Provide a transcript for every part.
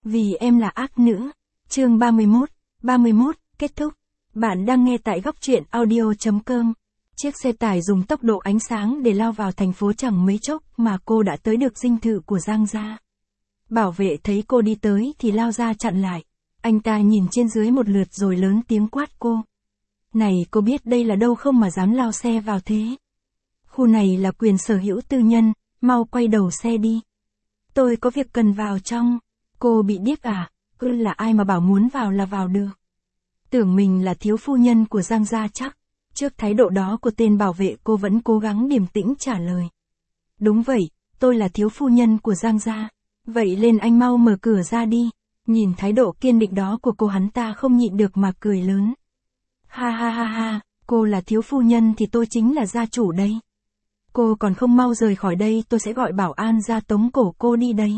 Vì em là ác nữ. Chương 31, kết thúc. Bạn đang nghe tại góc truyện audio.com. Chiếc xe tải dùng tốc độ ánh sáng để lao vào thành phố chẳng mấy chốc mà cô đã tới được dinh thự của Giang gia. Bảo vệ thấy cô đi tới thì lao ra chặn lại. Anh ta nhìn trên dưới một lượt rồi lớn tiếng quát cô. Này, cô biết đây là đâu không mà dám lao xe vào thế? Khu này là quyền sở hữu tư nhân, mau quay đầu xe đi. Tôi có việc cần vào trong. Cô bị điếc à? Là ai mà bảo muốn vào là vào được? Tưởng mình là thiếu phu nhân của Giang gia chắc. Trước thái độ đó của tên bảo vệ, cô vẫn cố gắng điềm tĩnh trả lời. Đúng vậy, tôi là thiếu phu nhân của Giang gia. Vậy lên anh mau mở cửa ra đi. Nhìn thái độ kiên định đó của cô, hắn ta không nhịn được mà cười lớn. Ha ha ha ha, cô là thiếu phu nhân thì tôi chính là gia chủ đây. Cô còn không mau rời khỏi đây, tôi sẽ gọi bảo an ra tống cổ cô đi đấy.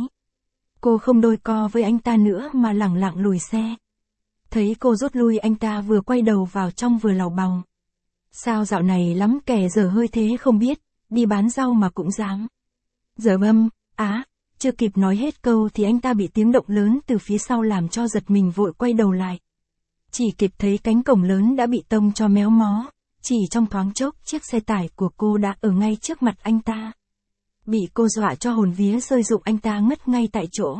Cô không đôi co với anh ta nữa mà lẳng lặng lùi xe. Thấy cô rút lui, anh ta vừa quay đầu vào trong vừa làu bòng. Sao dạo này lắm kẻ dở hơi thế không biết, đi bán rau mà cũng dám. Dở bâm, chưa kịp nói hết câu thì anh ta bị tiếng động lớn từ phía sau làm cho giật mình, vội quay đầu lại. Chỉ kịp thấy cánh cổng lớn đã bị tông cho méo mó, chỉ trong thoáng chốc chiếc xe tải của cô đã ở ngay trước mặt anh ta. Bị cô dọa cho hồn vía rơi rụng, anh ta ngất ngay tại chỗ.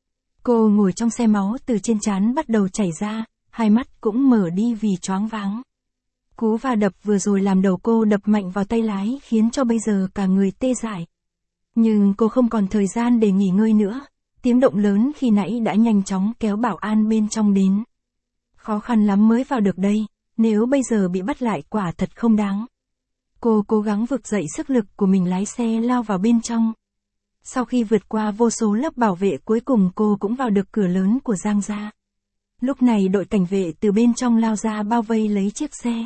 Cô ngồi trong xe, máu từ trên trán bắt đầu chảy ra, hai mắt cũng mở đi vì choáng váng. Cú va đập vừa rồi làm đầu cô đập mạnh vào tay lái khiến cho bây giờ cả người tê dại. Nhưng cô không còn thời gian để nghỉ ngơi nữa, tiếng động lớn khi nãy đã nhanh chóng kéo bảo an bên trong đến. Khó khăn lắm mới vào được đây, nếu bây giờ bị bắt lại quả thật không đáng. Cô cố gắng vực dậy sức lực của mình, lái xe lao vào bên trong. Sau khi vượt qua vô số lớp bảo vệ, cuối cùng cô cũng vào được cửa lớn của Giang gia. Lúc này đội cảnh vệ từ bên trong lao ra bao vây lấy chiếc xe.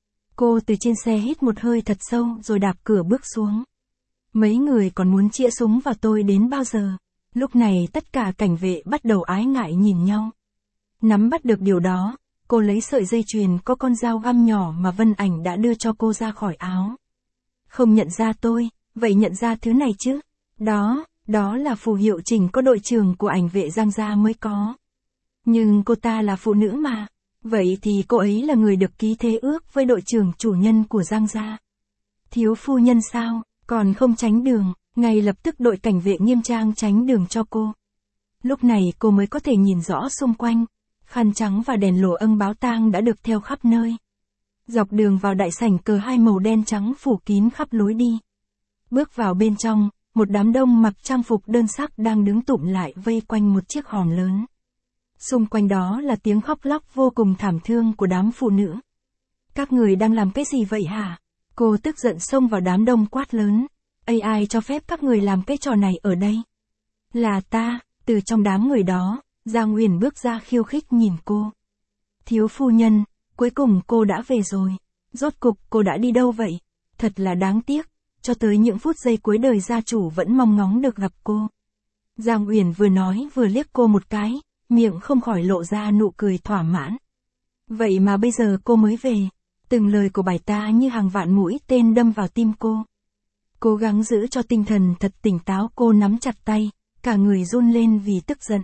Cô từ trên xe hít một hơi thật sâu rồi đạp cửa bước xuống. Mấy người còn muốn chĩa súng vào tôi đến bao giờ? Lúc này tất cả cảnh vệ bắt đầu ái ngại nhìn nhau. Nắm bắt được điều đó, cô lấy sợi dây chuyền có con dao găm nhỏ mà Vân Ảnh đã đưa cho cô ra khỏi áo. Không nhận ra tôi, vậy nhận ra thứ này chứ? Đó là phù hiệu trình có đội trưởng của ảnh vệ Giang gia mới có. Nhưng cô ta là phụ nữ mà. Vậy thì cô ấy là người được ký thế ước với đội trưởng chủ nhân của Giang gia. Thiếu phu nhân sao, còn không tránh đường? Ngay lập tức đội cảnh vệ nghiêm trang tránh đường cho cô. Lúc này cô mới có thể nhìn rõ xung quanh. Khăn trắng và đèn lồ âng báo tang đã được theo khắp nơi. Dọc đường vào đại sảnh, cờ hai màu đen trắng phủ kín khắp lối đi. Bước vào bên trong, một đám đông mặc trang phục đơn sắc đang đứng tụm lại vây quanh một chiếc hòm lớn. Xung quanh đó là tiếng khóc lóc vô cùng thảm thương của đám phụ nữ. Các người đang làm cái gì vậy hả? Cô tức giận xông vào đám đông quát lớn. Ai cho phép các người làm cái trò này ở đây? Là ta. Từ trong đám người đó, Giang Uyển bước ra khiêu khích nhìn cô. Thiếu phu nhân, cuối cùng cô đã về rồi. Rốt cục cô đã đi đâu vậy? Thật là đáng tiếc, cho tới những phút giây cuối đời gia chủ vẫn mong ngóng được gặp cô. Giang Uyển vừa nói vừa liếc cô một cái, miệng không khỏi lộ ra nụ cười thỏa mãn. Vậy mà bây giờ cô mới về. Từng lời của bà ta như hàng vạn mũi tên đâm vào tim cô. Cố gắng giữ cho tinh thần thật tỉnh táo, cô nắm chặt tay, cả người run lên vì tức giận.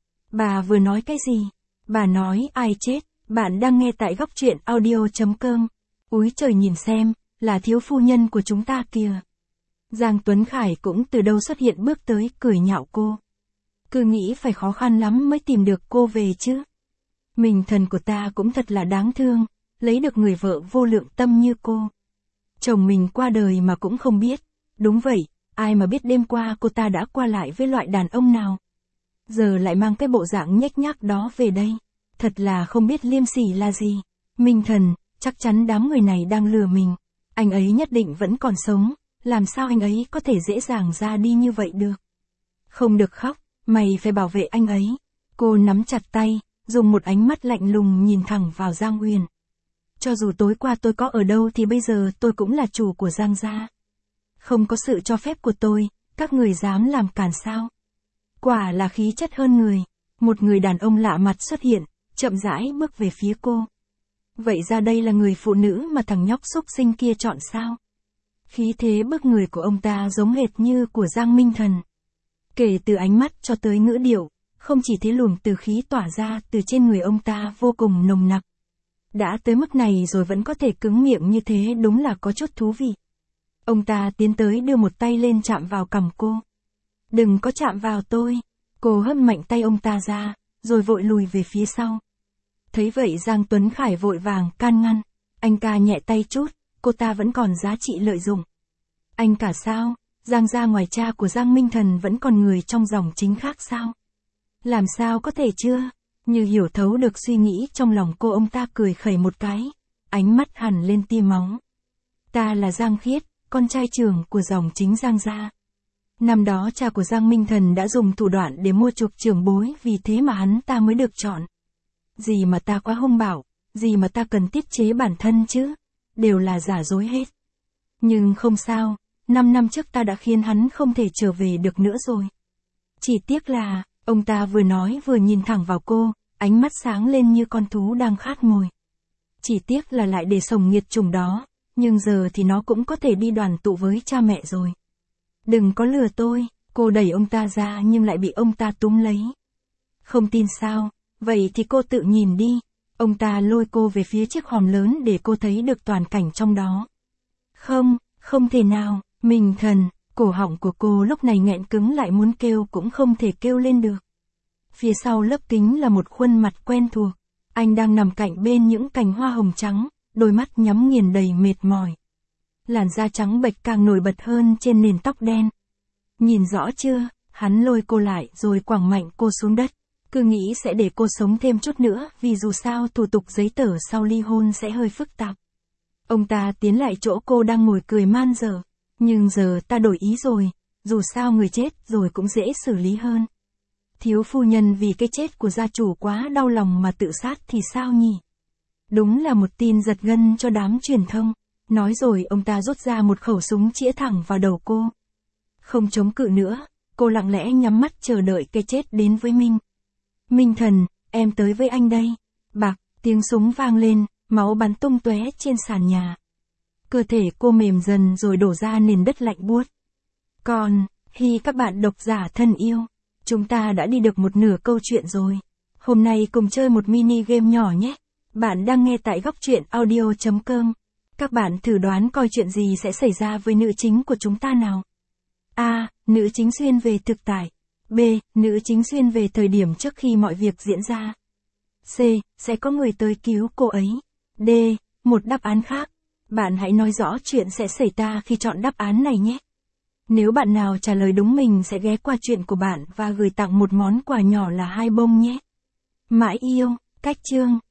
Bà vừa nói cái gì? Bà nói ai chết? Bạn đang nghe tại góc truyện audio.com. Úi trời, nhìn xem, là thiếu phu nhân của chúng ta kìa. Giang Tuấn Khải cũng từ đâu xuất hiện bước tới cười nhạo cô. Cứ nghĩ phải khó khăn lắm mới tìm được cô về chứ. Mình thần của ta cũng thật là đáng thương, lấy được người vợ vô lượng tâm như cô. Chồng mình qua đời mà cũng không biết. Đúng vậy, ai mà biết đêm qua cô ta đã qua lại với loại đàn ông nào. Giờ lại mang cái bộ dạng nhếch nhác đó về đây. Thật là không biết liêm sỉ là gì. Minh thần, chắc chắn đám người này đang lừa mình. Anh ấy nhất định vẫn còn sống, làm sao anh ấy có thể dễ dàng ra đi như vậy được. Không được khóc, mày phải bảo vệ anh ấy. Cô nắm chặt tay, dùng một ánh mắt lạnh lùng nhìn thẳng vào Giang Uyển. Cho dù tối qua tôi có ở đâu thì bây giờ tôi cũng là chủ của Giang gia. Không có sự cho phép của tôi, các người dám làm cản sao? Quả là khí chất hơn người. Một người đàn ông lạ mặt xuất hiện, chậm rãi bước về phía cô. Vậy ra đây là người phụ nữ mà thằng nhóc xúc sinh kia chọn sao? Khí thế bước người của ông ta giống hệt như của Giang Minh Thần. Kể từ ánh mắt cho tới ngữ điệu, Không chỉ thế, luồng từ khí tỏa ra từ trên người ông ta vô cùng nồng nặc. Đã tới mức này rồi vẫn có thể cứng miệng như thế, đúng là có chút thú vị. Ông ta tiến tới đưa một tay lên chạm vào cằm cô. Đừng có chạm vào tôi. Cô hất mạnh tay ông ta ra, rồi vội lùi về phía sau. Thấy vậy Giang Tuấn Khải vội vàng can ngăn. Anh ca nhẹ tay chút, cô ta vẫn còn giá trị lợi dụng. Anh cả sao? Giang gia ngoài cha của Giang Minh Thần vẫn còn người trong dòng chính khác sao? Làm sao có thể chưa? Như hiểu thấu được suy nghĩ trong lòng cô, ông ta cười khẩy một cái, ánh mắt hằn lên tia máu. Ta là Giang Khiết, con trai trưởng của dòng chính Giang gia. Năm đó cha của Giang Minh Thần đã dùng thủ đoạn để mua chuộc trưởng bối, vì thế mà hắn ta mới được chọn. Gì mà ta quá hung bạo, gì mà ta cần tiết chế bản thân chứ, đều là giả dối hết. Nhưng không sao, 5 năm trước ta đã khiến hắn không thể trở về được nữa rồi. Chỉ tiếc là, ông ta vừa nói vừa nhìn thẳng vào cô, ánh mắt sáng lên như con thú đang khát mồi. Chỉ tiếc là lại để sổng nghiệt chủng đó, nhưng giờ thì nó cũng có thể đi đoàn tụ với cha mẹ rồi. Đừng có lừa tôi, cô đẩy ông ta ra nhưng lại bị ông ta túm lấy. Không tin sao, vậy thì cô tự nhìn đi. Ông ta lôi cô về phía chiếc hòm lớn để cô thấy được toàn cảnh trong đó. Không, không thể nào, Minh Thần, cổ họng của cô lúc này nghẹn cứng lại, muốn kêu cũng không thể kêu lên được. Phía sau lớp kính là một khuôn mặt quen thuộc. Anh đang nằm cạnh bên những cành hoa hồng trắng, đôi mắt nhắm nghiền đầy mệt mỏi. Làn da trắng bệch càng nổi bật hơn trên nền tóc đen. Nhìn rõ chưa? Hắn lôi cô lại rồi quẳng mạnh cô xuống đất. Cứ nghĩ sẽ để cô sống thêm chút nữa, vì dù sao thủ tục giấy tờ sau ly hôn sẽ hơi phức tạp. Ông ta tiến lại chỗ cô đang ngồi cười man dở. Nhưng giờ ta đổi ý rồi, dù sao người chết rồi cũng dễ xử lý hơn. Thiếu phu nhân vì cái chết của gia chủ quá đau lòng mà tự sát thì sao nhỉ? Đúng là một tin giật gân cho đám truyền thông. Nói rồi ông ta rút ra một khẩu súng chĩa thẳng vào đầu cô. Không chống cự nữa, cô lặng lẽ nhắm mắt chờ đợi cái chết đến với Minh. Minh Thần, em tới với anh đây. Bạc, tiếng súng vang lên, máu bắn tung tóe trên sàn nhà. Cơ thể cô mềm dần rồi đổ ra nền đất lạnh buốt. Còn, các bạn độc giả thân yêu, chúng ta đã đi được một nửa câu chuyện rồi. Hôm nay cùng chơi một mini game nhỏ nhé. Bạn đang nghe tại Góc Truyện Audio.com. Các bạn thử đoán coi chuyện gì sẽ xảy ra với nữ chính của chúng ta nào. A. Nữ chính xuyên về thực tại. B. Nữ chính xuyên về thời điểm trước khi mọi việc diễn ra. C. Sẽ có người tới cứu cô ấy. D. Một đáp án khác. Bạn hãy nói rõ chuyện sẽ xảy ra khi chọn đáp án này nhé. Nếu bạn nào trả lời đúng mình sẽ ghé qua chuyện của bạn và gửi tặng một món quà nhỏ là 2 bông nhé. Mãi yêu, cách chương.